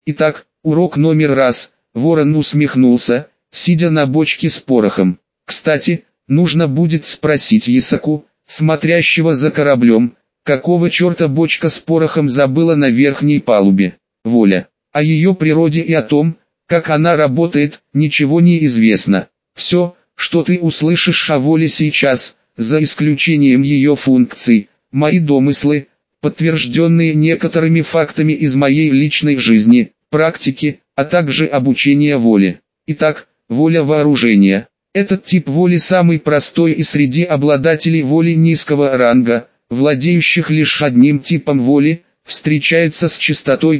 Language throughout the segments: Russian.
Итак, урок номер раз. Ворон усмехнулся, сидя на бочке с порохом. Кстати, нужно будет спросить Ясаку, смотрящего за кораблем, какого черта бочка с порохом забыла на верхней палубе. Воля. О ее природе и о том, как она работает, ничего не известно. Все, что ты услышишь о воле сейчас, за исключением ее функций, мои домыслы, подтвержденные некоторыми фактами из моей личной жизни, практики, а также обучения воле. Итак, воля вооружения. Этот тип воли самый простой и среди обладателей воли низкого ранга, владеющих лишь одним типом воли, встречается с частотой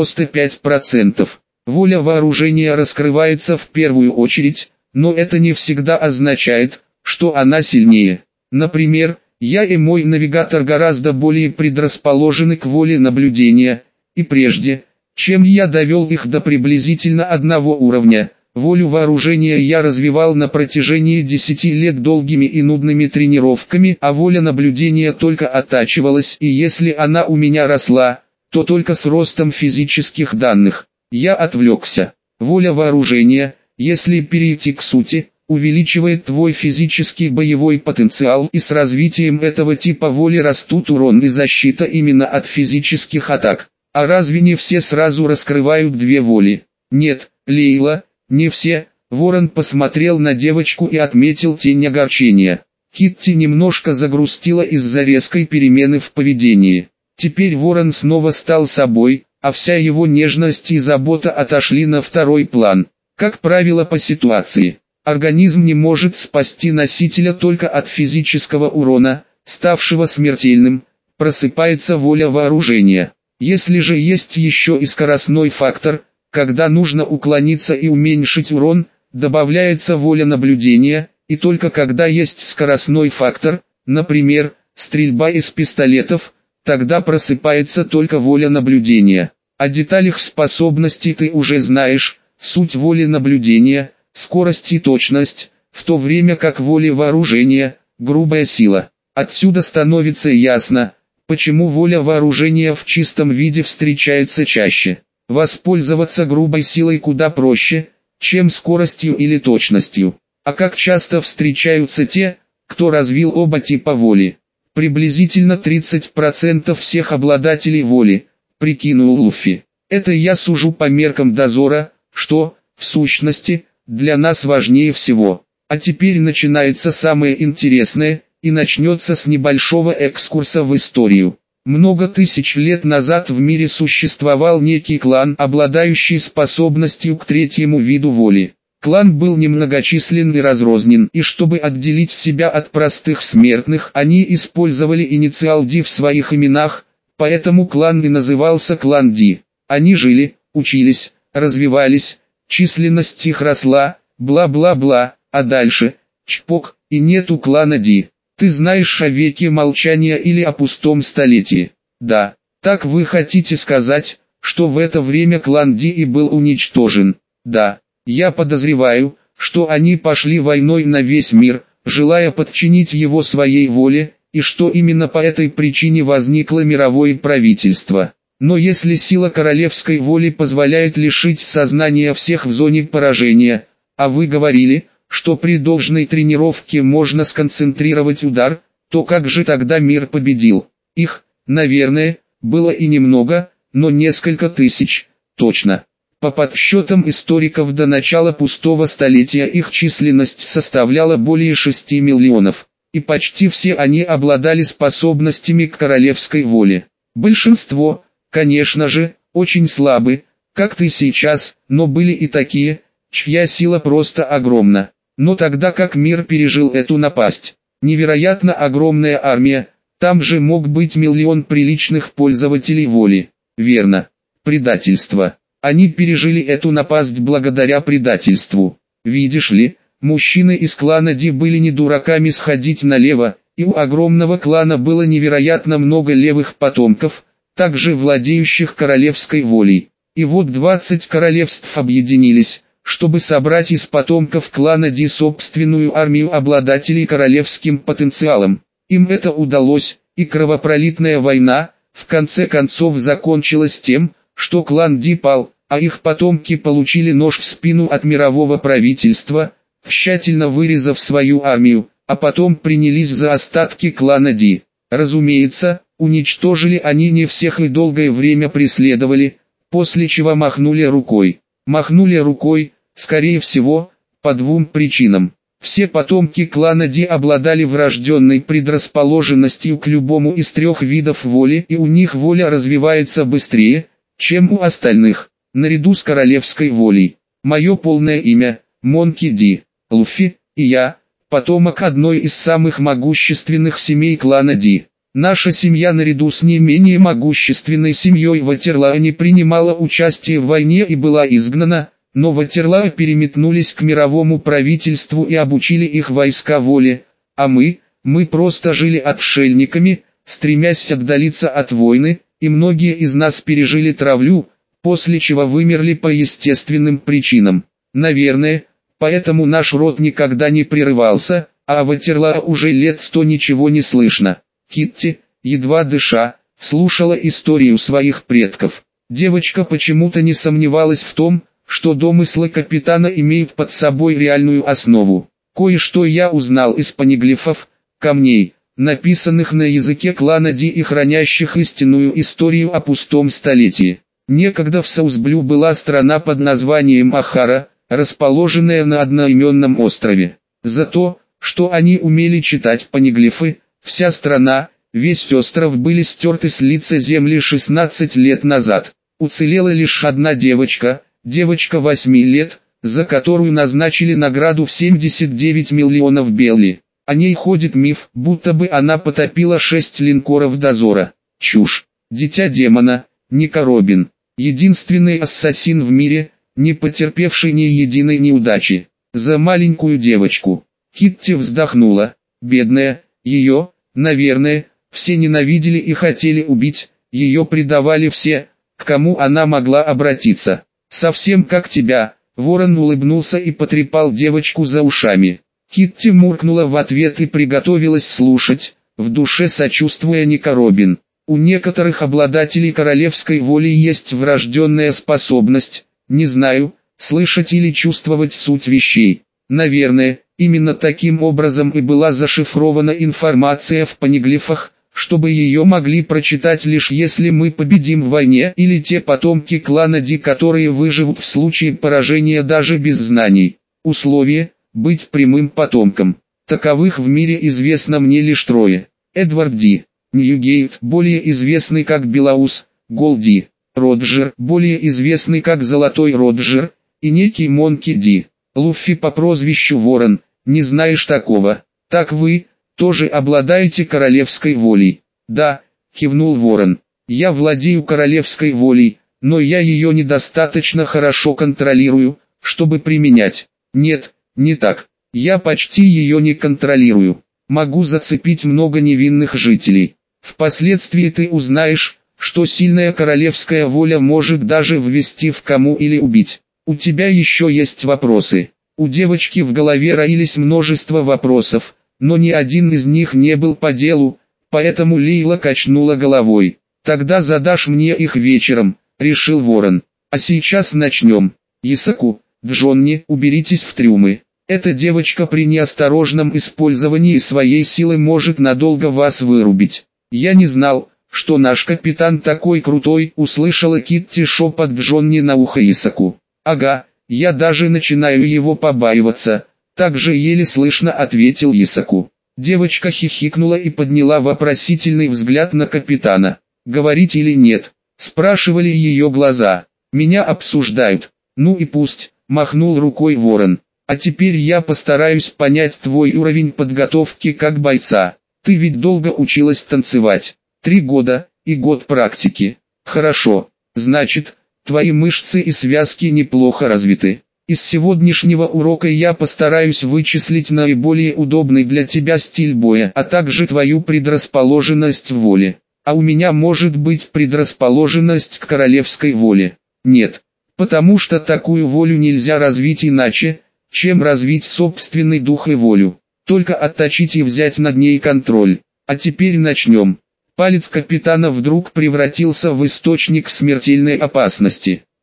95%. Воля вооружения раскрывается в первую очередь, но это не всегда означает, что она сильнее. Например, я и мой навигатор гораздо более предрасположены к воле наблюдения, и прежде, чем я довел их до приблизительно одного уровня, волю вооружения я развивал на протяжении 10 лет долгими и нудными тренировками, а воля наблюдения только оттачивалась, и если она у меня росла, то только с ростом физических данных. Я отвлекся. Воля вооружения, если перейти к сути, увеличивает твой физический боевой потенциал, и с развитием этого типа воли растут урон и защита именно от физических атак. А разве не все сразу раскрывают две воли? Нет, Лейла, не все. Ворон посмотрел на девочку и отметил тень огорчения. Китти немножко загрустила из-за резкой перемены в поведении. Теперь Ворон снова стал собой, а вся его нежность и забота отошли на второй план. Как правило, по ситуации, организм не может спасти носителя только от физического урона, ставшего смертельным, просыпается воля вооружения. Если же есть еще и скоростной фактор, когда нужно уклониться и уменьшить урон, добавляется воля наблюдения, и только когда есть скоростной фактор, например, стрельба из пистолетов, тогда просыпается только воля наблюдения. О деталях способностей ты уже знаешь, суть воли наблюдения, скорость и точность, в то время как воля вооружения, грубая сила. Отсюда становится ясно, почему воля вооружения в чистом виде встречается чаще. Воспользоваться грубой силой куда проще, чем скоростью или точностью. А как часто встречаются те, кто развил оба типа воли? Приблизительно 30% всех обладателей воли, прикинул Луффи. Это я сужу по меркам дозора, что, в сущности, для нас важнее всего. А теперь начинается самое интересное, и начнется с небольшого экскурса в историю. Много тысяч лет назад в мире существовал некий клан, обладающий способностью к третьему виду воли. Клан был немногочислен и разрознен, и чтобы отделить себя от простых смертных, они использовали инициал Ди в своих именах, поэтому клан и назывался клан Ди. Они жили, учились, развивались, численность их росла, бла-бла-бла, а дальше, чпок, и нету клана Ди. Ты знаешь о веке молчания или о пустом столетии? Да. Так вы хотите сказать, что в это время клан Ди и был уничтожен? Да. Я подозреваю, что они пошли войной на весь мир, желая подчинить его своей воле, и что именно по этой причине возникло мировое правительство. Но если сила королевской воли позволяет лишить сознания всех в зоне поражения, а вы говорили, что при должной тренировке можно сконцентрировать удар, то как же тогда мир победил? Их, наверное, было и немного, но несколько тысяч, точно. По подсчетам историков до начала пустого столетия их численность составляла более 6 миллионов, и почти все они обладали способностями к королевской воле. Большинство, конечно же, очень слабы, как ты сейчас, но были и такие, чья сила просто огромна. Но тогда как мир пережил эту напасть? Невероятно огромная армия, там же мог быть миллион приличных пользователей воли. Верно. Предательство. Они пережили эту напасть благодаря предательству. Видишь ли, мужчины из клана Ди были не дураками сходить налево, и у огромного клана было невероятно много левых потомков, также владеющих королевской волей. И вот 20 королевств объединились, чтобы собрать из потомков клана Ди собственную армию обладателей королевским потенциалом. Им это удалось, и кровопролитная война, в конце концов закончилась тем, что клан Ди пал, а их потомки получили нож в спину от мирового правительства, тщательно вырезав свою армию, а потом принялись за остатки клана Ди. Разумеется, уничтожили они не всех и долгое время преследовали, после чего махнули рукой. Махнули рукой, скорее всего, по двум причинам. Все потомки клана Ди обладали врожденной предрасположенностью к любому из трех видов воли, и у них воля развивается быстрее, чем у остальных. Наряду с королевской волей. Мое полное имя – Монки Ди, Луффи, и я – потомок одной из самых могущественных семей клана Ди. Наша семья наряду с не менее могущественной семьей Ватерлаа не принимала участие в войне и была изгнана, но Ватерлаа переметнулись к мировому правительству и обучили их войска воле, а мы просто жили отшельниками, стремясь отдалиться от войны, и многие из нас пережили травлю, после чего вымерли по естественным причинам. Наверное, поэтому наш род никогда не прерывался, а о Ватерлаа уже лет 100 ничего не слышно. Китти, едва дыша, слушала историю своих предков. Девочка почему-то не сомневалась в том, что домыслы капитана имеют под собой реальную основу. Кое-что я узнал из панеглифов, камней, написанных на языке клана Ди и хранящих истинную историю о пустом столетии. Некогда в Саусблю была страна под названием Ахара, расположенная на одноименном острове. За то, что они умели читать панеглифы, вся страна, весь остров были стерты с лица земли 16 лет назад. Уцелела лишь одна девочка 8 лет, за которую назначили награду в 79 миллионов белли. О ней ходит миф, будто бы она потопила 6 линкоров дозора. Чушь. Дитя демона, Ника Робин. Единственный ассасин в мире, не потерпевший ни единой неудачи. За маленькую девочку. Китти вздохнула. Бедная, ее, наверное, все ненавидели и хотели убить, ее предавали все, к кому она могла обратиться. Совсем как тебя. Ворон улыбнулся и потрепал девочку за ушами. Китти муркнула в ответ и приготовилась слушать, в душе сочувствуя Ника Робин. У некоторых обладателей королевской воли есть врожденная способность, не знаю, слышать или чувствовать суть вещей. Наверное, именно таким образом и была зашифрована информация в панеглифах, чтобы ее могли прочитать лишь если мы победим в войне или те потомки клана Ди, которые выживут в случае поражения даже без знаний. Условие – быть прямым потомком. Таковых в мире известно мне лишь трое. Эдвард Ди, Ньюгейт, более известный как Белаус, Голди, Роджер, более известный как Золотой Роджер, и некий Монки Ди. Луффи по прозвищу Ворон, не знаешь такого. Так вы тоже обладаете королевской волей? Да, кивнул Ворон. Я владею королевской волей, но я ее недостаточно хорошо контролирую, чтобы применять. Нет, не так. Я почти ее не контролирую. Могу зацепить много невинных жителей. Впоследствии ты узнаешь, что сильная королевская воля может даже ввести в кому или убить. У тебя еще есть вопросы? У девочки в голове роились множество вопросов, но ни один из них не был по делу, поэтому Лейла качнула головой. Тогда задашь мне их вечером, решил Ворон. А сейчас начнем. Исаку, Джонни, уберитесь в трюмы. Эта девочка при неосторожном использовании своей силы может надолго вас вырубить. Я не знал, что наш капитан такой крутой, услышала Китти шепот Джонни на ухо Исаку. Ага, я даже начинаю его побаиваться, так же еле слышно ответил Исаку. Девочка хихикнула и подняла вопросительный взгляд на капитана. Говорить или нет? Спрашивали ее глаза. Меня обсуждают. Ну и пусть, махнул рукой Ворон. А теперь я постараюсь понять твой уровень подготовки как бойца. Ты ведь долго училась танцевать. 3 года, и год практики. Хорошо, значит, твои мышцы и связки неплохо развиты. Из сегодняшнего урока я постараюсь вычислить наиболее удобный для тебя стиль боя, а также твою предрасположенность в воле. А у меня может быть предрасположенность к королевской воле. Нет, потому что такую волю нельзя развить иначе, чем развить собственный дух и волю. Только отточить и взять над ней контроль. А теперь начнем. Палец капитана вдруг превратился в источник смертельной опасности.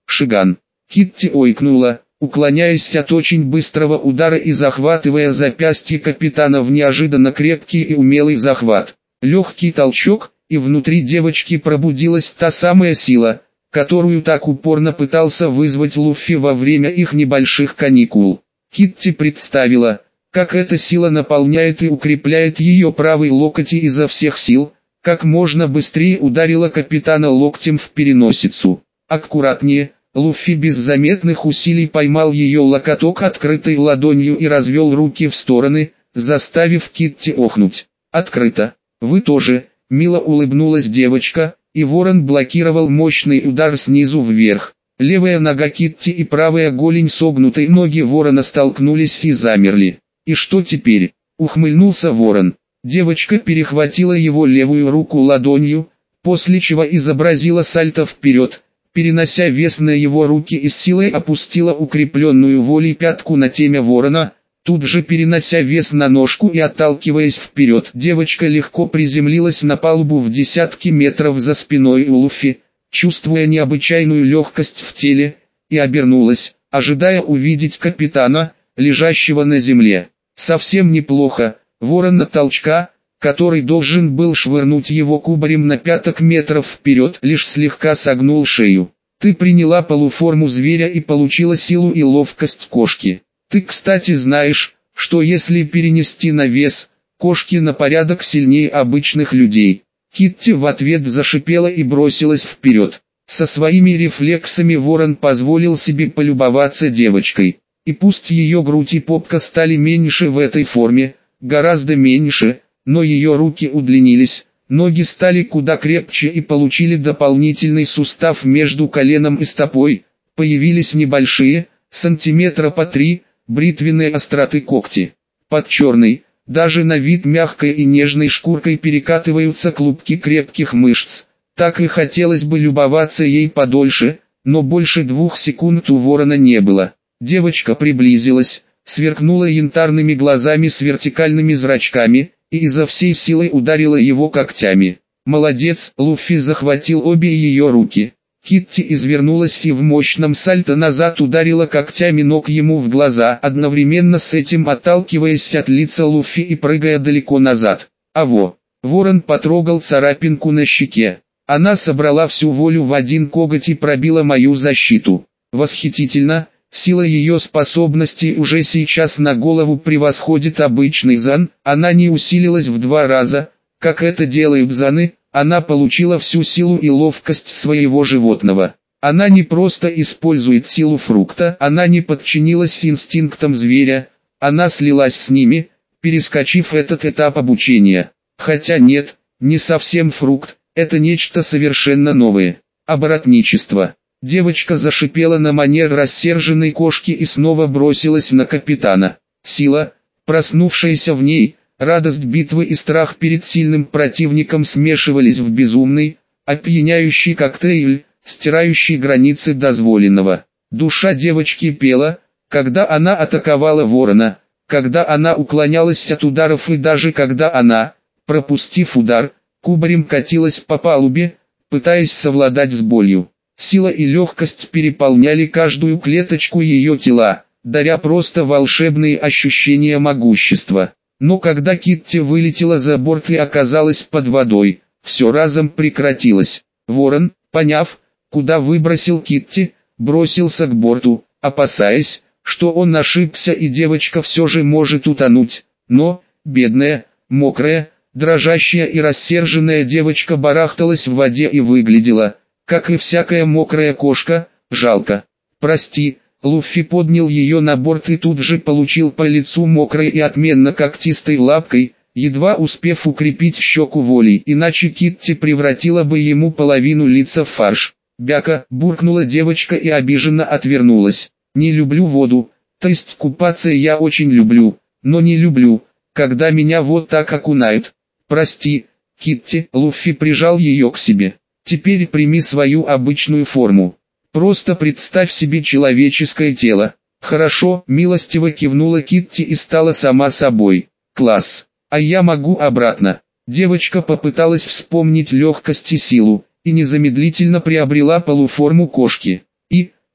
Шиган. Китти ойкнула, уклоняясь от очень быстрого удара и захватывая запястье капитана в неожиданно крепкий и умелый захват. Легкий толчок, и внутри девочки пробудилась та самая сила, которую так упорно пытался вызвать Луффи во время их небольших каникул. Китти представила, как эта сила наполняет и укрепляет ее правый локоть и изо всех сил, как можно быстрее ударила капитана локтем в переносицу. Аккуратнее, Луффи без заметных усилий поймал ее локоток открытой ладонью и развел руки в стороны, заставив Китти охнуть. «Открыто. Вы тоже», — мило улыбнулась девочка, и ворон блокировал мощный удар снизу вверх. Левая нога Китти и правая голень согнутой ноги ворона столкнулись и замерли. «И что теперь?» — ухмыльнулся ворон. Девочка перехватила его левую руку ладонью, после чего изобразила сальто вперед, перенося вес на его руки и с силой опустила укрепленную волей пятку на темя ворона, тут же перенося вес на ножку и отталкиваясь вперед. Девочка легко приземлилась на палубу в десятки метров за спиной у Луффи, чувствуя необычайную легкость в теле, и обернулась, ожидая увидеть капитана, лежащего на земле. Совсем неплохо, ворон от толчка, который должен был швырнуть его кубарем на 5 метров вперед, лишь слегка согнул шею. Ты приняла полуформу зверя и получила силу и ловкость кошки. Ты, кстати, знаешь, что если перенести на вес, кошки на порядок сильнее обычных людей. Китти в ответ зашипела и бросилась вперед. Со своими рефлексами ворон позволил себе полюбоваться девочкой. И пусть ее грудь и попка стали меньше в этой форме, гораздо меньше, но ее руки удлинились, ноги стали куда крепче и получили дополнительный сустав между коленом и стопой, появились небольшие, сантиметра по 3, бритвенные остроты когти. Под черной, даже на вид мягкой и нежной шкуркой перекатываются клубки крепких мышц. Так и хотелось бы любоваться ей подольше, но больше 2 секунд у ворона не было. Девочка приблизилась, сверкнула янтарными глазами с вертикальными зрачками, и изо всей силы ударила его когтями. «Молодец!» — Луффи захватил обе ее руки. Китти извернулась и в мощном сальто назад ударила когтями ног ему в глаза, одновременно с этим отталкиваясь от лица Луффи и прыгая далеко назад. «Аво!» — ворон потрогал царапинку на щеке. Она собрала всю волю в один коготь и пробила мою защиту. Восхитительно! Сила ее способностей уже сейчас на голову превосходит обычный зан, она не усилилась в 2 раза, как это делают заны, она получила всю силу и ловкость своего животного. Она не просто использует силу фрукта, она не подчинилась инстинктам зверя, она слилась с ними, перескочив этот этап обучения. Хотя нет, не совсем фрукт, это нечто совершенно новое. Оборотничество. Девочка зашипела на манер рассерженной кошки и снова бросилась на капитана. Сила, проснувшаяся в ней, радость битвы и страх перед сильным противником смешивались в безумный, опьяняющий коктейль, стирающий границы дозволенного. Душа девочки пела, когда она атаковала ворона, когда она уклонялась от ударов и даже когда она, пропустив удар, кубарем катилась по палубе, пытаясь совладать с болью. Сила и легкость переполняли каждую клеточку ее тела, даря просто волшебные ощущения могущества. Но когда Китти вылетела за борт и оказалась под водой, все разом прекратилось. Ворон, поняв, куда выбросил Китти, бросился к борту, опасаясь, что он ошибся и девочка все же может утонуть. Но, бедная, мокрая, дрожащая и рассерженная девочка барахталась в воде и выглядела, как и всякая мокрая кошка, жалко. «Прости», Луффи поднял ее на борт и тут же получил по лицу мокрой и отменно когтистой лапкой, едва успев укрепить щеку волей, иначе Китти превратила бы ему половину лица в фарш. «Бяка», буркнула девочка и обиженно отвернулась. «Не люблю воду, то есть купаться я очень люблю, но не люблю, когда меня вот так окунают. Прости, Китти», Луффи прижал ее к себе. «Теперь прими свою обычную форму. Просто представь себе человеческое тело». «Хорошо», милостиво кивнула Китти и стала сама собой. «Класс. А я могу обратно». Девочка попыталась вспомнить легкость и силу, и незамедлительно приобрела полуформу кошки. И,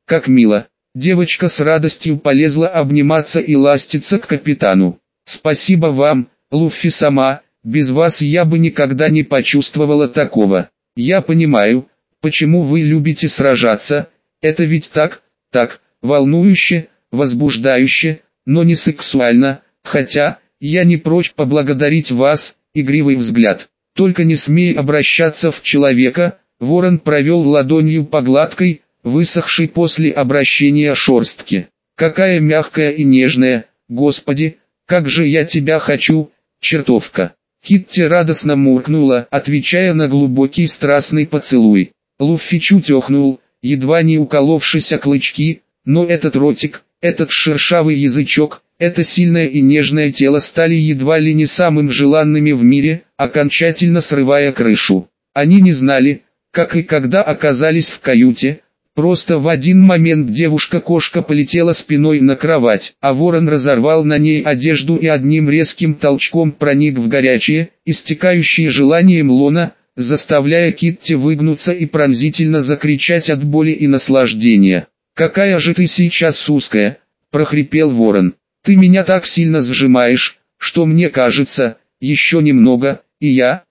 как мило. Девочка с радостью полезла обниматься и ластиться к капитану. Спасибо вам, Луффи-сама, без вас я бы никогда не почувствовала такого. Я понимаю, почему вы любите сражаться, это ведь так, волнующе, возбуждающе, но не сексуально, хотя, я не прочь поблагодарить вас, игривый взгляд. Только не смей обращаться в человека, ворон провел ладонью по гладкой, высохшей после обращения шерстке. Какая мягкая и нежная, господи, как же я тебя хочу, чертовка. Китти радостно муркнула, отвечая на глубокий страстный поцелуй. Луффи чуть охнул, едва не уколовшись о клычки, но этот ротик, этот шершавый язычок, это сильное и нежное тело стали едва ли не самым желанными в мире, окончательно срывая крышу. Они не знали, как и когда оказались в каюте. Просто в один момент девушка-кошка полетела спиной на кровать, а ворон разорвал на ней одежду и одним резким толчком проник в горячее, истекающее желанием лона, заставляя Китти выгнуться и пронзительно закричать от боли и наслаждения. «Какая же ты сейчас узкая!» – прохрипел ворон. «Ты меня так сильно сжимаешь, что мне кажется, еще немного, и я,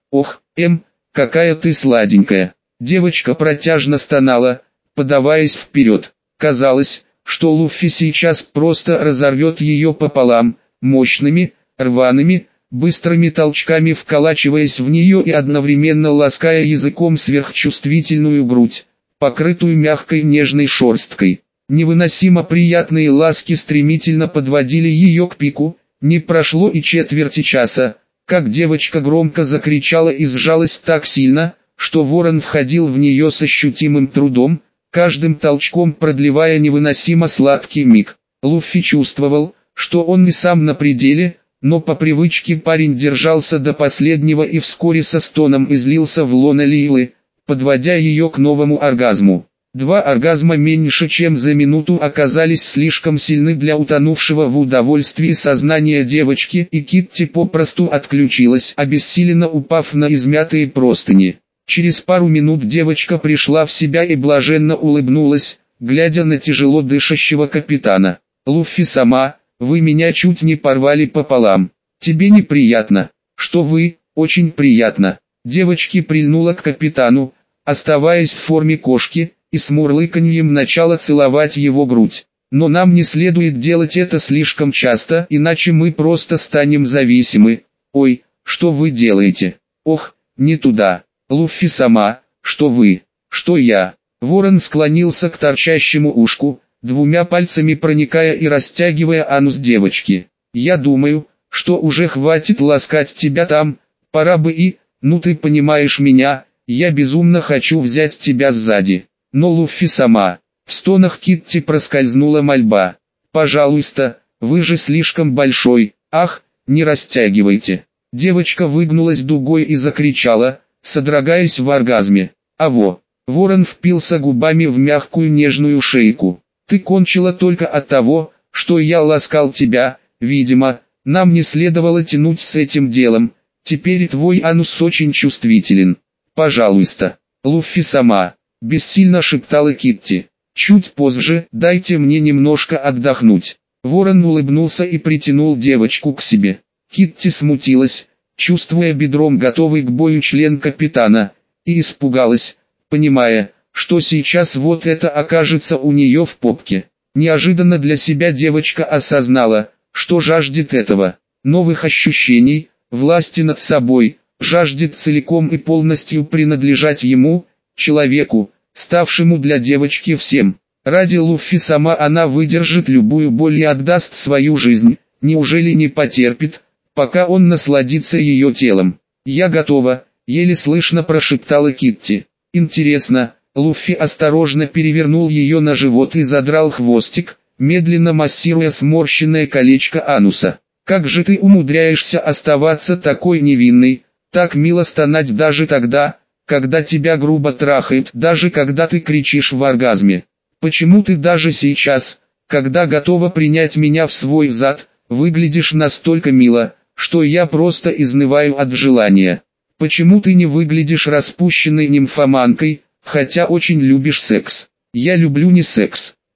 какая ты сладенькая!» Девочка протяжно стонала, подаваясь вперед. Казалось, что Луффи сейчас просто разорвет ее пополам, мощными, рваными, быстрыми толчками вколачиваясь в нее и одновременно лаская языком сверхчувствительную грудь, покрытую мягкой нежной шерсткой. Невыносимо приятные ласки стремительно подводили ее к пику, не прошло и четверти часа, как девочка громко закричала и сжалась так сильно, что ворон входил в нее с ощутимым трудом, каждым толчком продлевая невыносимо сладкий миг. Луффи чувствовал, что он не сам на пределе, но по привычке парень держался до последнего и вскоре со стоном излился в лоно Лилы, подводя ее к новому оргазму. 2 оргазма меньше чем за минуту оказались слишком сильны для утонувшего в удовольствии сознания девочки, и Китти попросту отключилась, обессиленно упав на измятые простыни. Через пару минут девочка пришла в себя и блаженно улыбнулась, глядя на тяжело дышащего капитана. «Луффи-сама, вы меня чуть не порвали пополам. Тебе неприятно?» «Что вы, очень приятно». Девочка прильнула к капитану, оставаясь в форме кошки, и с мурлыканьем начала целовать его грудь. «Но нам не следует делать это слишком часто, иначе мы просто станем зависимы. Ой, что вы делаете? Ох, не туда. Луффи-сама, что вы, что я?» Ворон склонился к торчащему ушку, 2 пальцами проникая и растягивая анус девочки. «Я думаю, что уже хватит ласкать тебя там, пора бы и, ну ты понимаешь меня, я безумно хочу взять тебя сзади». «Но Луффи-сама», в стонах Китти проскользнула мольба. «Пожалуйста, вы же слишком большой, ах, не растягивайте». Девочка выгнулась дугой и закричала, содрогаясь в оргазме. «Аво!» Ворон впился губами в мягкую нежную шейку. «Ты кончила только от того, что я ласкал тебя, видимо, нам не следовало тянуть с этим делом, теперь твой анус очень чувствителен. Пожалуйста, Луффи-сама», бессильно шептала Китти. «Чуть позже, дайте мне немножко отдохнуть». Ворон улыбнулся и притянул девочку к себе. Китти смутилась, чувствуя бедром готовый к бою член капитана, и испугалась, понимая, что сейчас вот это окажется у нее в попке. Неожиданно для себя девочка осознала, что жаждет этого, новых ощущений, власти над собой, жаждет целиком и полностью принадлежать ему, человеку, ставшему для девочки всем. Ради Луффи-сама она выдержит любую боль и отдаст свою жизнь, неужели не потерпит, пока он насладится ее телом. «Я готова», — еле слышно прошептала Китти. «Интересно». Луффи осторожно перевернул ее на живот и задрал хвостик, медленно массируя сморщенное колечко ануса. «Как же ты умудряешься оставаться такой невинной, так мило стонать даже тогда, когда тебя грубо трахают, даже когда ты кричишь в оргазме. Почему ты даже сейчас, когда готова принять меня в свой зад, выглядишь настолько мило, что я просто изнываю от желания? Почему ты не выглядишь распущенной нимфоманкой, хотя очень любишь секс?» «Я люблю не секс.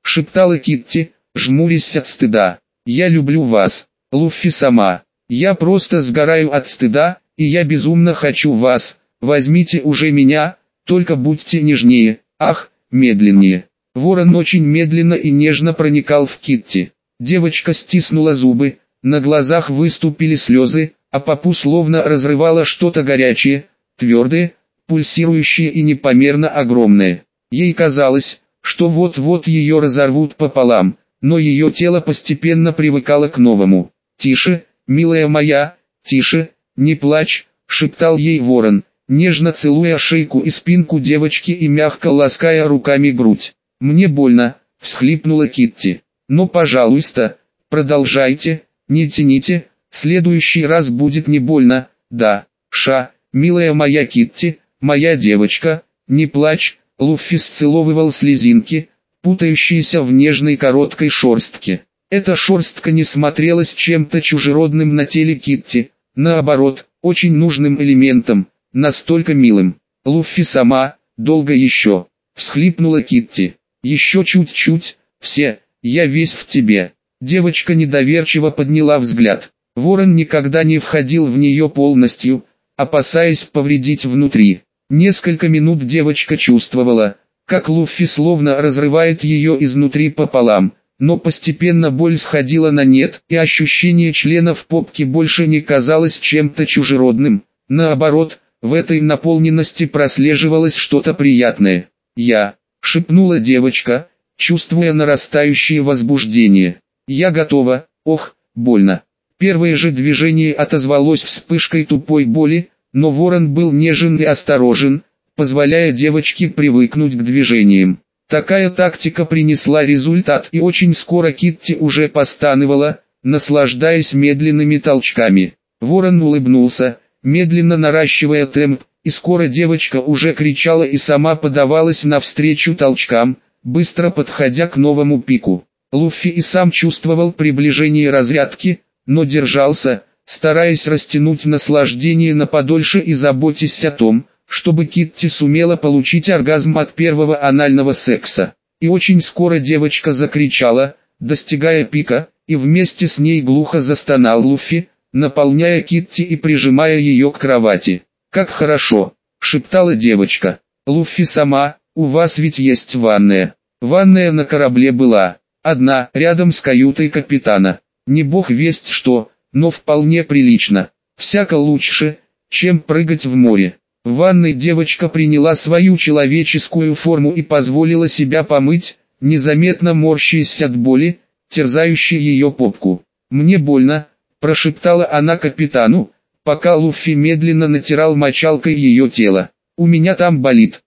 шептала Китти, жмурясь от стыда. «Я люблю вас, Луффи-сама. Я просто сгораю от стыда, и я безумно хочу вас. Возьмите уже меня, только будьте нежнее, ах, медленнее». Ворон очень медленно и нежно проникал в Китти. Девочка стиснула зубы, на глазах выступили слезы, а попу словно разрывало что-то горячее, твердое, пульсирующее и непомерно огромное. Ей казалось, что вот-вот ее разорвут пополам, но ее тело постепенно привыкало к новому. «Тише, милая моя, тише, не плачь», — шептал ей ворон, нежно целуя шейку и спинку девочки и мягко лаская руками грудь. «Мне больно», — всхлипнула Китти. «Но, пожалуйста, продолжайте, не тяните, в следующий раз будет не больно, да, милая моя Китти, моя девочка, не плачь». Луффи сцеловывал слезинки, путающиеся в нежной короткой шерстке. Эта шерстка не смотрелась чем-то чужеродным на теле Китти, наоборот, очень нужным элементом, настолько милым. «Луффи-сама, долго еще», — всхлипнула Китти. «Еще чуть-чуть, я весь в тебе». Девочка недоверчиво подняла взгляд. Ворон никогда не входил в нее полностью, опасаясь повредить внутри. Несколько минут девочка чувствовала, как Луффи словно разрывает ее изнутри пополам, но постепенно боль сходила на нет, и ощущение члена в попке больше не казалось чем-то чужеродным. Наоборот, в этой наполненности прослеживалось что-то приятное. «Я», — шепнула девочка, чувствуя нарастающее возбуждение. «Я готова, ох, больно». Первое же движение отозвалось вспышкой тупой боли, но ворон был нежен и осторожен, позволяя девочке привыкнуть к движениям. Такая тактика принесла результат, и очень скоро Китти уже постанывала, наслаждаясь медленными толчками. Ворон улыбнулся, медленно наращивая темп, и скоро девочка уже кричала и сама подавалась навстречу толчкам, быстро подходя к новому пику. Луффи и сам чувствовал приближение разрядки, но держался, стараясь растянуть наслаждение на подольше и заботясь о том, чтобы Китти сумела получить оргазм от первого анального секса. И очень скоро девочка закричала, достигая пика, и вместе с ней глухо застонал Луффи, наполняя Китти и прижимая ее к кровати. «Как хорошо!» — шептала девочка. «Луффи-сама, у вас ведь есть ванная». Ванная на корабле была одна, рядом с каютой капитана. Не бог весть что, но вполне прилично. Всяко лучше, чем прыгать в море. В ванной девочка приняла свою человеческую форму и позволила себя помыть, незаметно морщаясь от боли, терзающей ее попку. «Мне больно», — прошептала она капитану, пока Луффи медленно натирал мочалкой ее тело. «У меня там болит,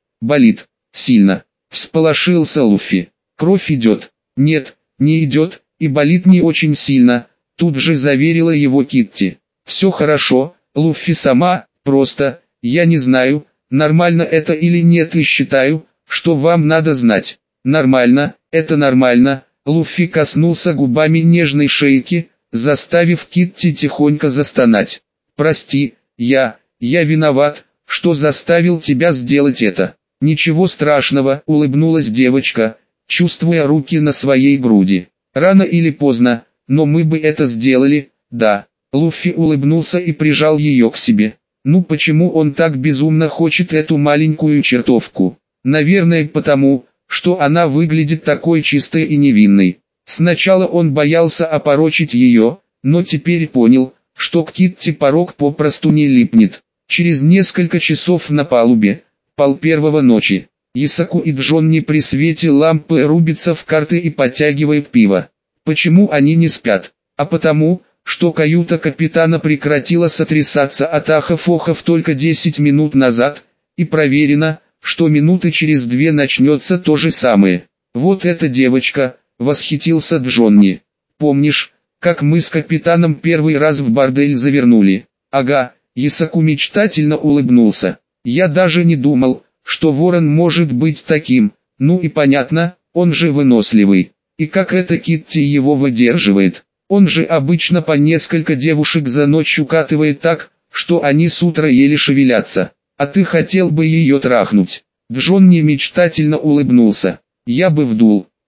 сильно», — всполошился Луффи. «Кровь идет». «Нет, не идет, и болит не очень сильно», — тут же заверила его Китти. «Все хорошо, Луффи-сама, просто, я не знаю, нормально это или нет, и считаю, что вам надо знать». «Нормально, это нормально», — Луффи коснулся губами нежной шейки, заставив Китти тихонько застонать. «Прости, я виноват, что заставил тебя сделать это». «Ничего страшного», — улыбнулась девочка, чувствуя руки на своей груди. «Рано или поздно, но мы бы это сделали, да». Луффи улыбнулся и прижал ее к себе. Ну почему он так безумно хочет эту маленькую чертовку? Наверное потому, что она выглядит такой чистой и невинной. Сначала он боялся опорочить ее, но теперь понял, что к Китти порог попросту не липнет. Через несколько часов на палубе, 1:30 ночи, Исаку и Джонни при свете лампы рубятся в карты и подтягивают пиво. Почему они не спят? А потому, что каюта капитана прекратила сотрясаться от ахов-охов только 10 минут назад, и проверено, что минуты через 2 начнется то же самое. «Вот эта девочка», — восхитился Джонни. «Помнишь, как мы с капитаном первый раз в бордель завернули?» «Ага», — Исаку мечтательно улыбнулся. «Я даже не думал, что ворон может быть таким, ну и понятно, он же выносливый. И как это Китти его выдерживает? Он же обычно по несколько девушек за ночь укатывает так, что они с утра еле шевелятся. А ты хотел бы ее трахнуть?» Джонни мечтательно улыбнулся. «Я бы вдул».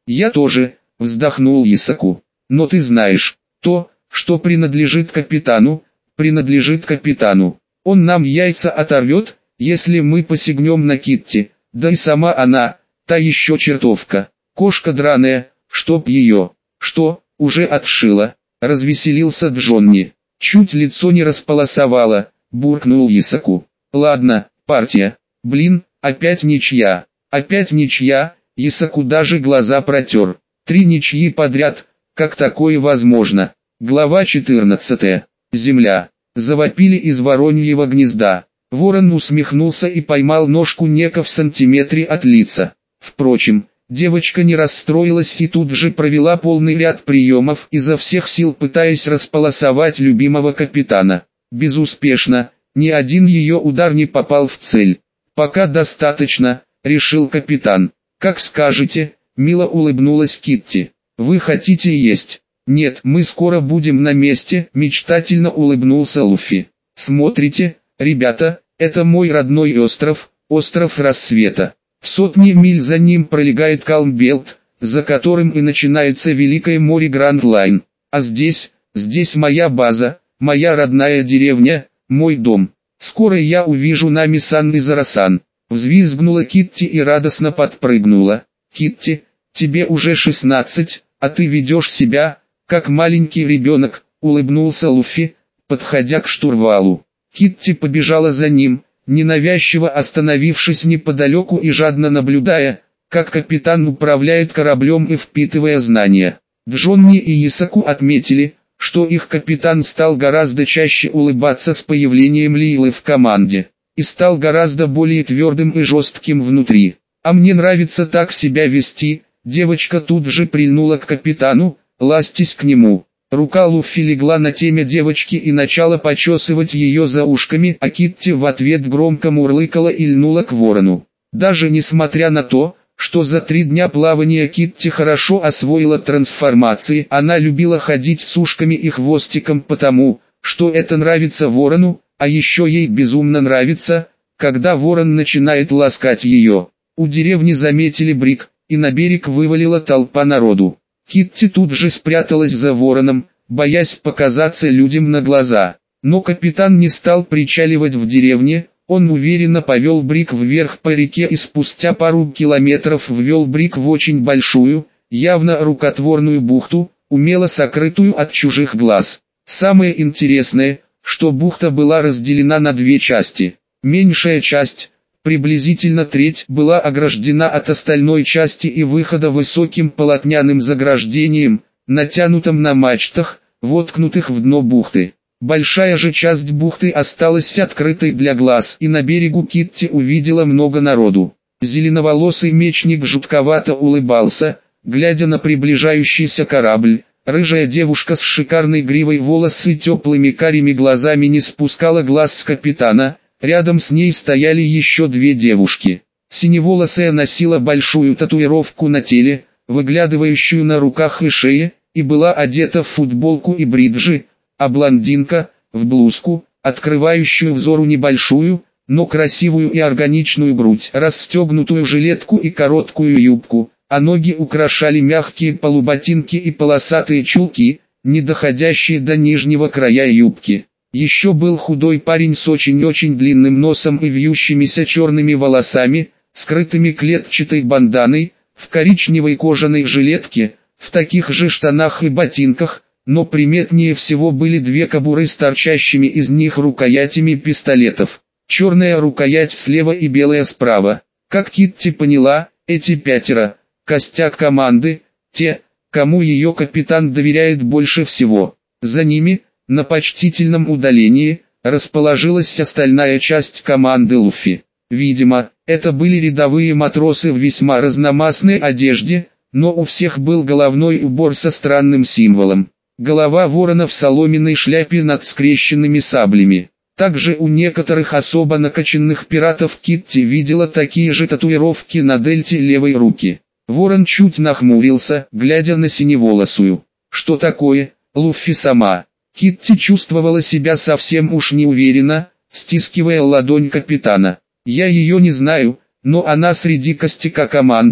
Я тоже, вздохнул Исаку. Но ты знаешь, то, что принадлежит капитану, принадлежит капитану. Он нам яйца оторвет, если мы посягнем на Китти, да и сама она, та еще чертовка. Кошка драная, чтоб ее. Что, уже отшила? Развеселился Джонни. Чуть лицо не располосовало, буркнул Исаку. Ладно, партия. Блин, опять ничья. Опять ничья, Исаку даже глаза протер. 3 ничьи подряд, как такое возможно? Глава 14. Земля. Завопили из вороньего гнезда. Ворон усмехнулся и поймал ножку Нека в сантиметре от лица. Впрочем, девочка не расстроилась и тут же провела полный ряд приемов, изо всех сил пытаясь располосовать любимого капитана. Безуспешно, ни один ее удар не попал в цель. «Пока достаточно», — решил капитан. «Как скажете», — мило улыбнулась Китти. «Вы хотите есть?» «Нет, мы скоро будем на месте», — мечтательно улыбнулся Луффи. «Смотрите, ребята, это мой родной остров, остров Рассвета. В сотни миль за ним пролегает Калмбелт, за которым и начинается Великое море Гранд Лайн. А здесь моя база, моя родная деревня, мой дом. Скоро я увижу нами Сан-Изарасан». Взвизгнула Китти и радостно подпрыгнула. «Китти, тебе уже 16, а ты ведешь себя, как маленький ребенок», — улыбнулся Луффи, подходя к штурвалу. Китти побежала за ним, ненавязчиво остановившись неподалеку и жадно наблюдая, как капитан управляет кораблем и впитывая знания. Джонни и Исаку отметили, что их капитан стал гораздо чаще улыбаться с появлением Лейлы в команде, и стал гораздо более твердым и жестким внутри. «А мне нравится так себя вести», — девочка тут же прильнула к капитану, ластясь к нему. Рука Луффи легла на темя девочки и начала почесывать ее за ушками, а Китти в ответ громко мурлыкала и льнула к ворону. Даже несмотря на то, что за 3 дня плавания Китти хорошо освоила трансформации, она любила ходить с ушками и хвостиком потому, что это нравится ворону, а еще ей безумно нравится, когда ворон начинает ласкать ее. У деревни заметили Брик, и на берег вывалила толпа народу. Китти тут же спряталась за вороном, боясь показаться людям на глаза. Но капитан не стал причаливать в деревне, он уверенно повел Брик вверх по реке и спустя пару километров ввел Брик в очень большую, явно рукотворную бухту, умело сокрытую от чужих глаз. Самое интересное, что бухта была разделена на 2 части. Меньшая часть, приблизительно треть, была ограждена от остальной части и выхода высоким полотняным заграждением, натянутым на мачтах, воткнутых в дно бухты. Большая же часть бухты осталась открытой для глаз, и на берегу Китти увидела много народу. Зеленоволосый мечник жутковато улыбался, глядя на приближающийся корабль. Рыжая девушка с шикарной гривой волос и теплыми карими глазами не спускала глаз с капитана. Рядом с ней стояли еще 2 девушки. Синеволосая носила большую татуировку на теле, выглядывающую на руках и шее, и была одета в футболку и бриджи, а блондинка – в блузку, открывающую взору небольшую, но красивую и органичную грудь, расстегнутую жилетку и короткую юбку, а ноги украшали мягкие полуботинки и полосатые чулки, не доходящие до нижнего края юбки. Еще был худой парень с очень-очень длинным носом и вьющимися черными волосами, скрытыми клетчатой банданой, в коричневой кожаной жилетке, в таких же штанах и ботинках, но приметнее всего были 2 кобуры с торчащими из них рукоятями пистолетов. Черная рукоять слева и белая справа. Как Китти поняла, эти 5 – костяк команды, те, кому ее капитан доверяет больше всего. За ними, на почтительном удалении, расположилась остальная часть команды Луффи. Видимо, это были рядовые матросы в весьма разномастной одежде, но у всех был головной убор со странным символом. Голова ворона в соломенной шляпе над скрещенными саблями. Также у некоторых особо накачанных пиратов Китти видела такие же татуировки на дельте левой руки. Ворон чуть нахмурился, глядя на синеволосую. Что такое, Луффи сама? Китти чувствовала себя совсем уж неуверенно, стискивая ладонь капитана. Я ее не знаю, но она среди костяка команды,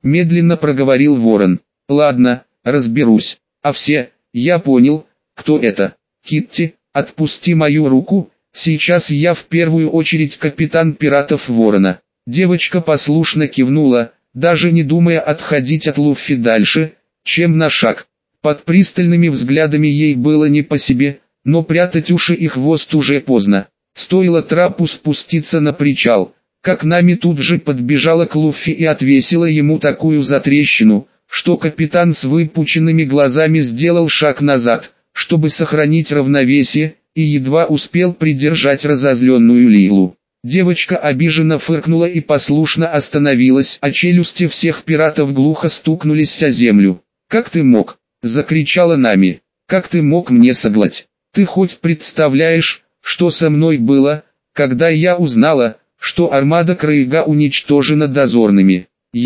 медленно проговорил Ворон. Ладно, разберусь. А все, я понял, кто это. Китти, отпусти мою руку, сейчас я в первую очередь капитан пиратов Ворона. Девочка послушно кивнула, даже не думая отходить от Луффи дальше, чем на шаг. Под пристальными взглядами ей было не по себе, но прятать уши и хвост уже поздно. Стоило трапу спуститься на причал, как Нами тут же подбежала к Луффи и отвесила ему такую затрещину, что капитан с выпученными глазами сделал шаг назад, чтобы сохранить равновесие, и едва успел придержать разозленную Лилу. Девочка обиженно фыркнула и послушно остановилась, а челюсти всех пиратов глухо стукнулись о землю. «Как ты мог?» — закричала Нами. «Как ты мог мне соглать? Ты хоть представляешь, что со мной было, когда я узнала, что армада Крейга уничтожена дозорными?»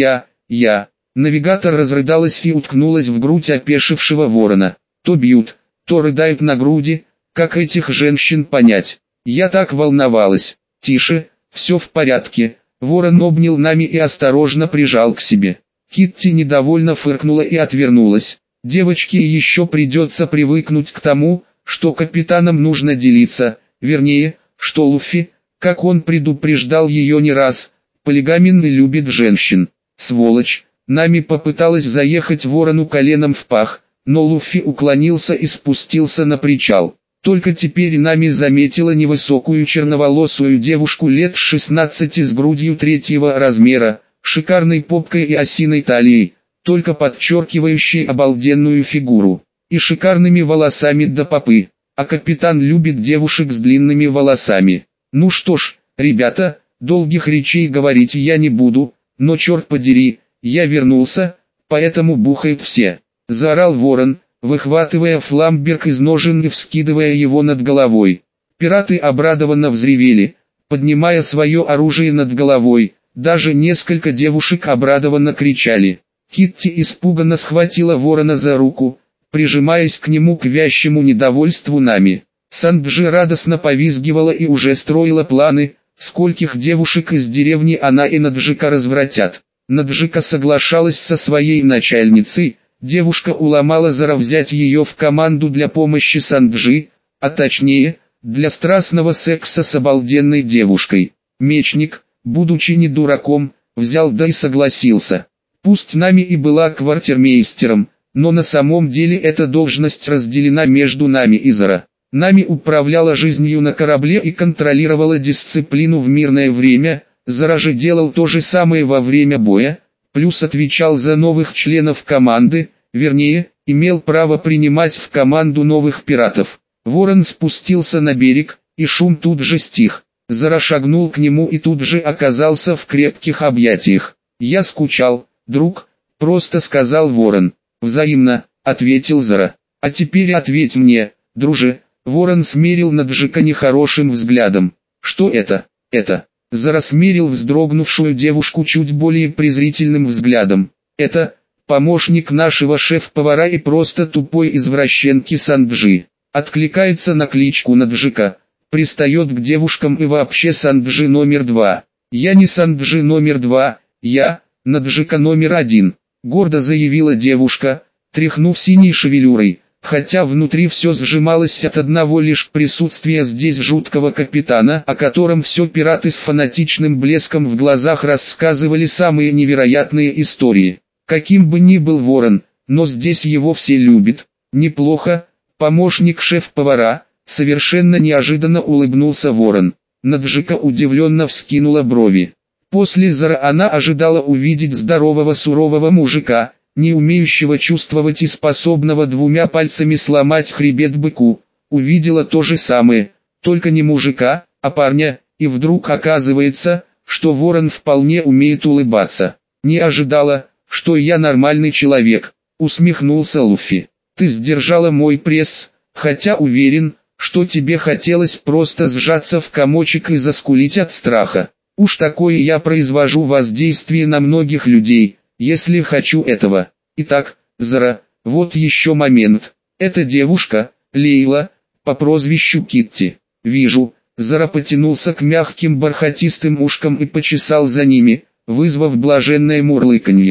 Навигатор разрыдалась и уткнулась в грудь опешившего Ворона. То бьют, то рыдают на груди, как этих женщин понять? Я так волновалась. Тише, все в порядке. Ворон обнял Нами и осторожно прижал к себе. Китти недовольно фыркнула и отвернулась. Девочке еще придется привыкнуть к тому, что капитанам нужно делиться, вернее, что Луффи, как он предупреждал ее не раз, полигаменный любит женщин. Сволочь! Нами попыталась заехать Ворону коленом в пах, но Луффи уклонился и спустился на причал. Только теперь Нами заметила невысокую черноволосую девушку лет 16 с грудью третьего размера, шикарной попкой и осиной талией, только подчеркивающей обалденную фигуру, и шикарными волосами до попы. А капитан любит девушек с длинными волосами. Ну что ж, ребята, долгих речей говорить я не буду, но черт подери, я вернулся, поэтому бухают все. Заорал Ворон, выхватывая фламберг из ножен и вскидывая его над головой. Пираты обрадованно взревели, поднимая свое оружие над головой, даже несколько девушек обрадованно кричали. Китти испуганно схватила Ворона за руку, прижимаясь к нему к вящему недовольству Нами. Санджи радостно повизгивала и уже строила планы, скольких девушек из деревни она и Наджика развратят. Наджика соглашалась со своей начальницей, девушка уломала Зара взять ее в команду для помощи Санджи, а точнее, для страстного секса с обалденной девушкой. Мечник, будучи не дураком, взял да и согласился. Пусть Нами и была квартирмейстером, но на самом деле эта должность разделена между Нами и Зара. Нами управляла жизнью на корабле и контролировала дисциплину в мирное время, Зара же делал то же самое во время боя, плюс отвечал за новых членов команды, вернее, имел право принимать в команду новых пиратов. Ворон спустился на берег, и шум тут же стих. Зара шагнул к нему и тут же оказался в крепких объятиях. «Я скучал, друг», — просто сказал Ворон. «Взаимно», — ответил Зара. «А теперь ответь мне, друже». Ворон смерил Наджика нехорошим взглядом. «Что это?» Зара смерил вздрогнувшую девушку чуть более презрительным взглядом. «Это помощник нашего шеф-повара и просто тупой извращенки Санджи. Откликается на кличку Наджика, пристает к девушкам и вообще Санджи номер 2. Я не Санджи номер 2, я Наджика номер 1», гордо заявила девушка, тряхнув синей шевелюрой. Хотя внутри все сжималось от одного лишь присутствия здесь жуткого капитана, о котором все пираты с фанатичным блеском в глазах рассказывали самые невероятные истории. Каким бы ни был Ворон, но здесь его все любят. Неплохо, помощник шеф-повара, совершенно неожиданно улыбнулся Ворон. Наджика удивленно вскинула брови. После Зара она ожидала увидеть здорового сурового мужика, не умеющего чувствовать и способного двумя пальцами сломать хребет быку. Увидела то же самое, только не мужика, а парня, и вдруг оказывается, что Ворон вполне умеет улыбаться. «Не ожидала, что я нормальный человек», — усмехнулся Луффи. «Ты сдержала мой пресс, хотя уверен, что тебе хотелось просто сжаться в комочек и заскулить от страха. Уж такое я произвожу воздействие на многих людей, если хочу этого. Итак, Зара, вот еще момент. Эта девушка, Лейла, по прозвищу Китти. Вижу». Зара потянулся к мягким бархатистым ушкам и почесал за ними, вызвав блаженное мурлыканье.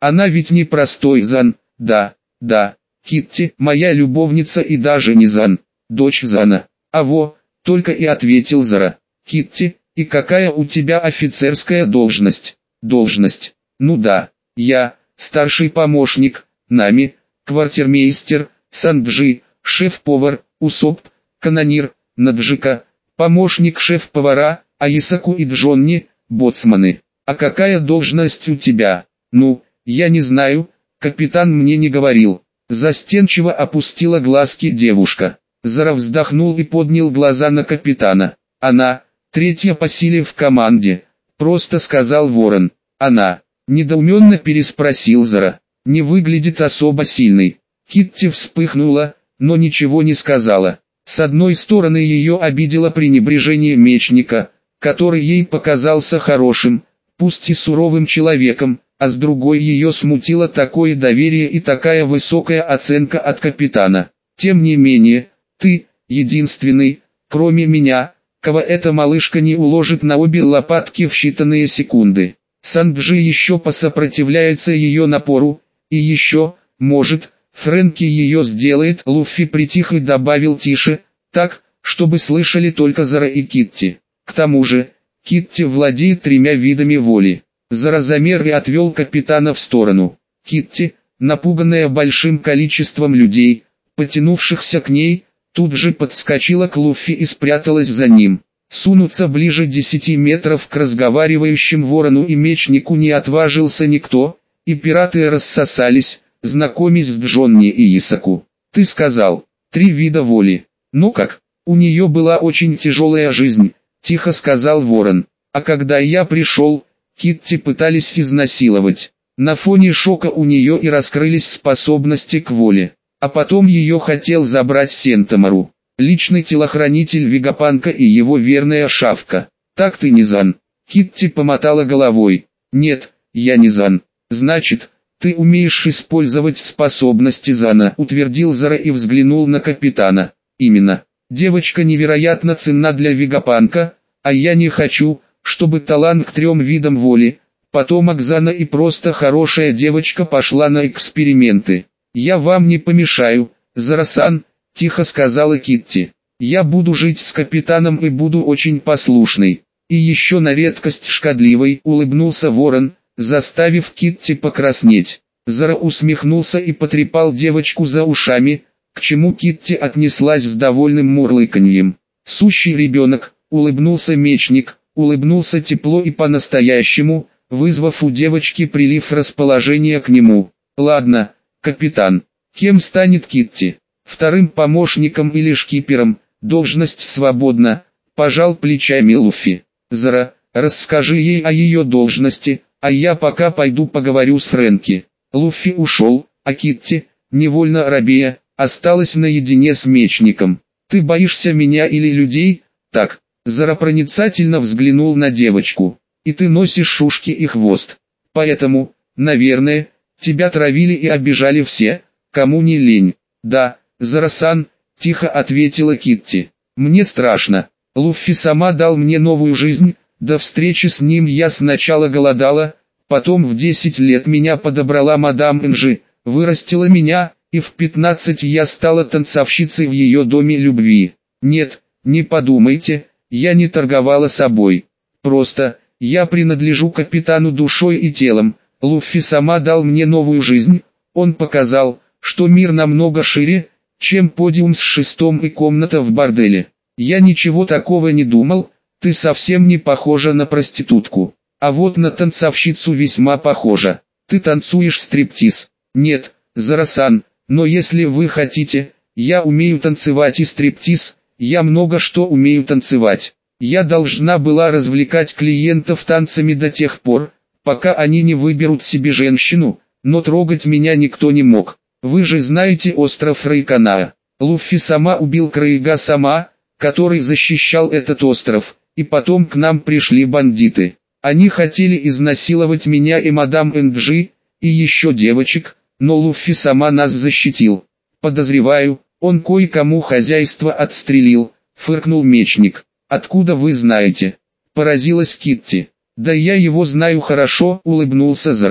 Она ведь не простой Зан, да, да, Китти, моя любовница и даже не Зан, дочь Зана. А во, только и ответил Зара. Китти, и какая у тебя офицерская должность? Должность. Ну да, я, старший помощник, нами, квартирмейстер, Санджи, шеф-повар, Усоп, канонир, Наджика, помощник шеф-повара, а Исаку и Джонни, боцманы. А какая должность у тебя? Ну, я не знаю, капитан мне не говорил. Застенчиво опустила глазки девушка. Зара вздохнул и поднял глаза на капитана. Она, третья по силе в команде, просто сказал Ворон. Она, недоуменно переспросил Зара. Не выглядит особо сильной. Китти вспыхнула, но ничего не сказала. С одной стороны ее обидело пренебрежение мечника, который ей показался хорошим, пусть и суровым человеком, а с другой ее смутило такое доверие и такая высокая оценка от капитана. Тем не менее, ты, единственный, кроме меня, кого эта малышка не уложит на обе лопатки в считанные секунды. Санджи еще посопротивляется ее напору, и еще, может, Фрэнки ее сделает. Луффи притих и добавил тише, так, чтобы слышали только Зара и Китти. К тому же, Китти владеет 3 видами воли. Зара замер и отвел капитана в сторону. Китти, напуганная большим количеством людей, потянувшихся к ней, тут же подскочила к Луффи и спряталась за ним. Сунуться ближе 10 метров к разговаривающим ворону и мечнику не отважился никто, и пираты рассосались, знакомясь с Джонни и Исаку. Ты сказал, 3 вида воли. Ну как, у нее была очень тяжелая жизнь, тихо сказал ворон. А когда я пришел, Китти пытались изнасиловать. На фоне шока у нее и раскрылись способности к воле. А потом ее хотел забрать Сентомору, личный телохранитель Вегапанка и его верная шавка. Так ты не Зан? Китти помотала головой. Нет, я не Зан. Значит, ты умеешь использовать способности Зана, утвердил Зара и взглянул на капитана. Именно. Девочка невероятно ценна для Вегапанка, а я не хочу, чтобы талант к 3 видам воли, потомок Зана и просто хорошая девочка пошла на эксперименты. Я вам не помешаю, Зара-сан, тихо сказала Китти. Я буду жить с капитаном и буду очень послушной. И еще на редкость шкодливой, улыбнулся ворон, заставив Китти покраснеть. Зара усмехнулся и потрепал девочку за ушами, к чему Китти отнеслась с довольным мурлыканьем. Сущий ребенок, улыбнулся мечник, улыбнулся тепло и по-настоящему, вызвав у девочки прилив расположения к нему. Ладно, капитан, кем станет Китти? 2-м помощником или шкипером, должность свободна, пожал плечами Луффи. Зара, расскажи ей о ее должности, а я пока пойду поговорю с Фрэнки. Луффи ушел, а Китти, невольно робея, осталась наедине с мечником. Ты боишься меня или людей? Так, Зара проницательно взглянул на девочку. И ты носишь шушки и хвост. Поэтому, наверное, тебя травили и обижали все, кому не лень. Да, Зара-сан, тихо ответила Китти. Мне страшно. Луффи сама дал мне новую жизнь. До встречи с ним я сначала голодала, потом в 10 лет меня подобрала мадам Энжи, вырастила меня, и в 15 я стала танцовщицей в ее доме любви. Нет, не подумайте, я не торговала собой. Просто, я принадлежу капитану душой и телом. Луффи сама дал мне новую жизнь, он показал, что мир намного шире, чем подиум с 6-м и комната в борделе. Я ничего такого не думал. Ты совсем не похожа на проститутку, а вот на танцовщицу весьма похожа. Ты танцуешь стриптиз. Нет, Зара-сан, но если вы хотите, я умею танцевать и стриптиз, я много что умею танцевать. Я должна была развлекать клиентов танцами до тех пор, пока они не выберут себе женщину, но трогать меня никто не мог. Вы же знаете остров Райканаа. Луффи сама убил Крейга сама, который защищал этот остров. И потом к нам пришли бандиты. Они хотели изнасиловать меня и мадам Энджи, и еще девочек, но Луффи сама нас защитил. Подозреваю, он кое-кому хозяйство отстрелил, фыркнул мечник. Откуда вы знаете? Поразилась Китти. Да я его знаю хорошо, улыбнулся Зара.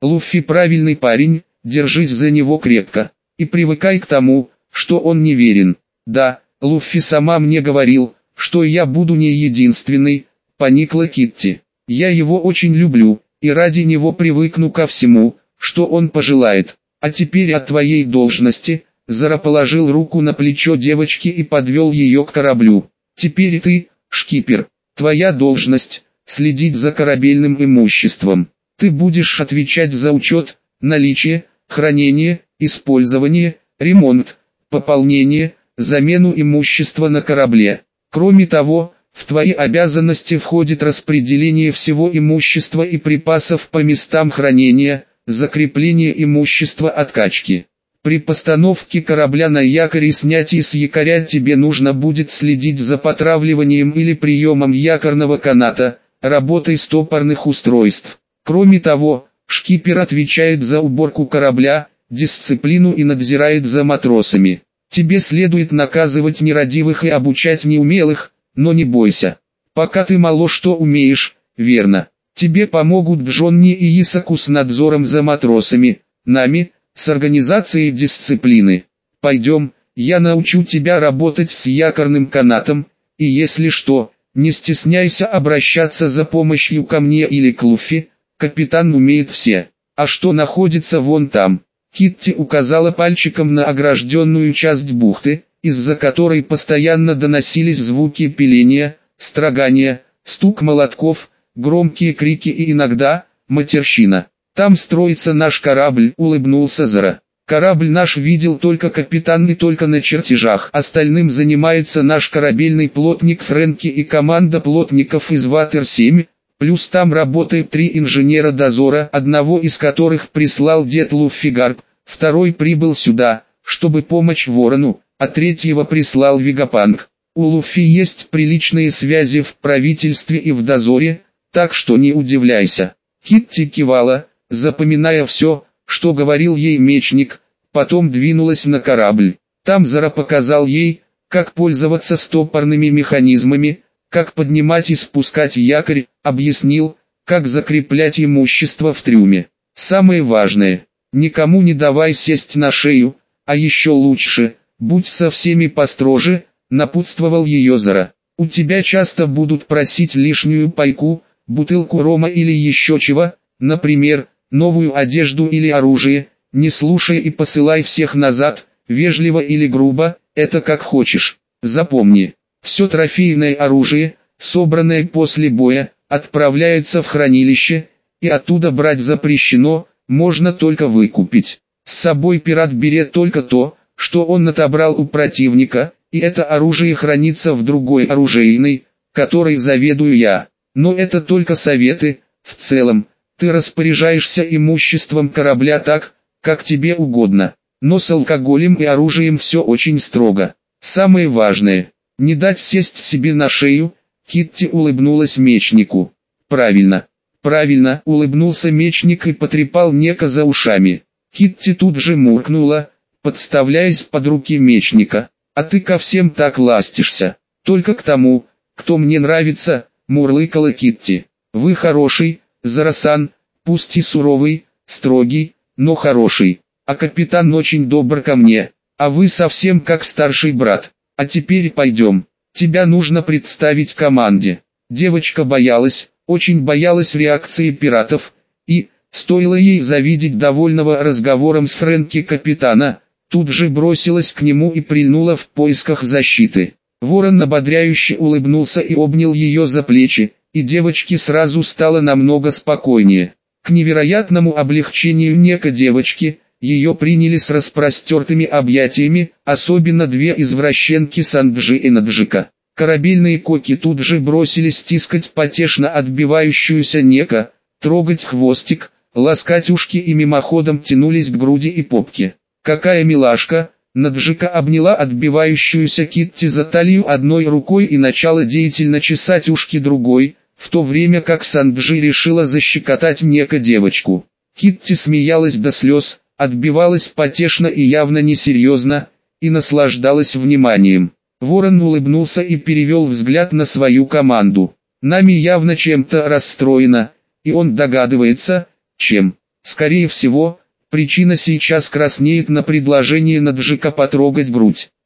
Луффи правильный парень, держись за него крепко. И привыкай к тому, что он неверен. Да, Луффи сама мне говорил, что я буду не единственный, поникла Китти. Я его очень люблю, и ради него привыкну ко всему, что он пожелает. А теперь о твоей должности. Зара положил руку на плечо девочки и подвел ее к кораблю. Теперь ты, шкипер, твоя должность – следить за корабельным имуществом. Ты будешь отвечать за учет, наличие, хранение, использование, ремонт, пополнение, замену имущества на корабле. Кроме того, в твои обязанности входит распределение всего имущества и припасов по местам хранения, закрепление имущества от качки. При постановке корабля на якорь и снятии с якоря тебе нужно будет следить за потравливанием или приемом якорного каната, работой стопорных устройств. Кроме того, шкипер отвечает за уборку корабля, дисциплину и надзирает за матросами. Тебе следует наказывать нерадивых и обучать неумелых, но не бойся. Пока ты мало что умеешь, верно. Тебе помогут Джонни и Исаку с надзором за матросами, нами, с организацией дисциплины. Пойдем, я научу тебя работать с якорным канатом, и если что, не стесняйся обращаться за помощью ко мне или к Луффи, капитан умеет все. А что находится вон там? Китти указала пальчиком на огражденную часть бухты, из-за которой постоянно доносились звуки пиления, строгания, стук молотков, громкие крики и иногда матерщина. Там строится наш корабль, улыбнулся Зара. Корабль наш видел только капитан и только на чертежах. Остальным занимается наш корабельный плотник Фрэнки и команда плотников из Ватер-7, плюс там работает 3 инженера дозора, одного из которых прислал дед Луффи Гарп, второй прибыл сюда, чтобы помочь Ворону, а третьего прислал Вегапанк. У Луффи есть приличные связи в правительстве и в дозоре, так что не удивляйся. Китти кивала, запоминая все, что говорил ей мечник, потом двинулась на корабль. Там Зара показал ей, как пользоваться стопорными механизмами, как поднимать и спускать якорь, объяснил, как закреплять имущество в трюме. Самое важное, никому не давай сесть на шею, а еще лучше, будь со всеми построже, напутствовал ее Зара. У тебя часто будут просить лишнюю пайку, бутылку рома или еще чего, например, новую одежду или оружие, не слушай и посылай всех назад, вежливо или грубо, это как хочешь. Запомни, все трофейное оружие, собранное после боя, отправляется в хранилище, и оттуда брать запрещено, можно только выкупить. С собой пират берет только то, что он отобрал у противника, и это оружие хранится в другой оружейной, которой заведую я. Но это только советы, в целом, ты распоряжаешься имуществом корабля так, как тебе угодно. Но с алкоголем и оружием все очень строго. Самое важное, не дать сесть себе на шею. Китти улыбнулась мечнику. Правильно, правильно, улыбнулся мечник и потрепал Нека за ушами. Китти тут же муркнула, подставляясь под руки мечника. А ты ко всем так ластишься, только к тому, кто мне нравится, мурлыкала Китти. Вы хороший, Зара-сан, пусть и суровый, строгий, но хороший. А капитан очень добр ко мне, а вы совсем как старший брат. А теперь пойдем, тебя нужно представить команде. Девочка боялась, очень боялась реакции пиратов, и, стоило ей завидеть довольного разговором с Фрэнки капитана, тут же бросилась к нему и прильнула в поисках защиты. Ворон ободряюще улыбнулся и обнял ее за плечи, и девочке сразу стало намного спокойнее. К невероятному облегчению Нека девочки, ее приняли с распростертыми объятиями, особенно 2 извращенки Санджи и Наджика. Корабельные коки тут же бросились стискать потешно отбивающуюся Нека, трогать хвостик, ласкать ушки и мимоходом тянулись к груди и попке. «Какая милашка!» Наджика обняла отбивающуюся Китти за талию одной рукой и начала деятельно чесать ушки другой, в то время как Санджи решила защекотать Нека девочку. Китти смеялась до слез, отбивалась потешно и явно несерьезно, и наслаждалась вниманием. Ворон улыбнулся и перевел взгляд на свою команду. Нами явно чем-то расстроена, и он догадывается, чем. Скорее всего, причина сейчас краснеет на предложение Наджика потрогать грудь.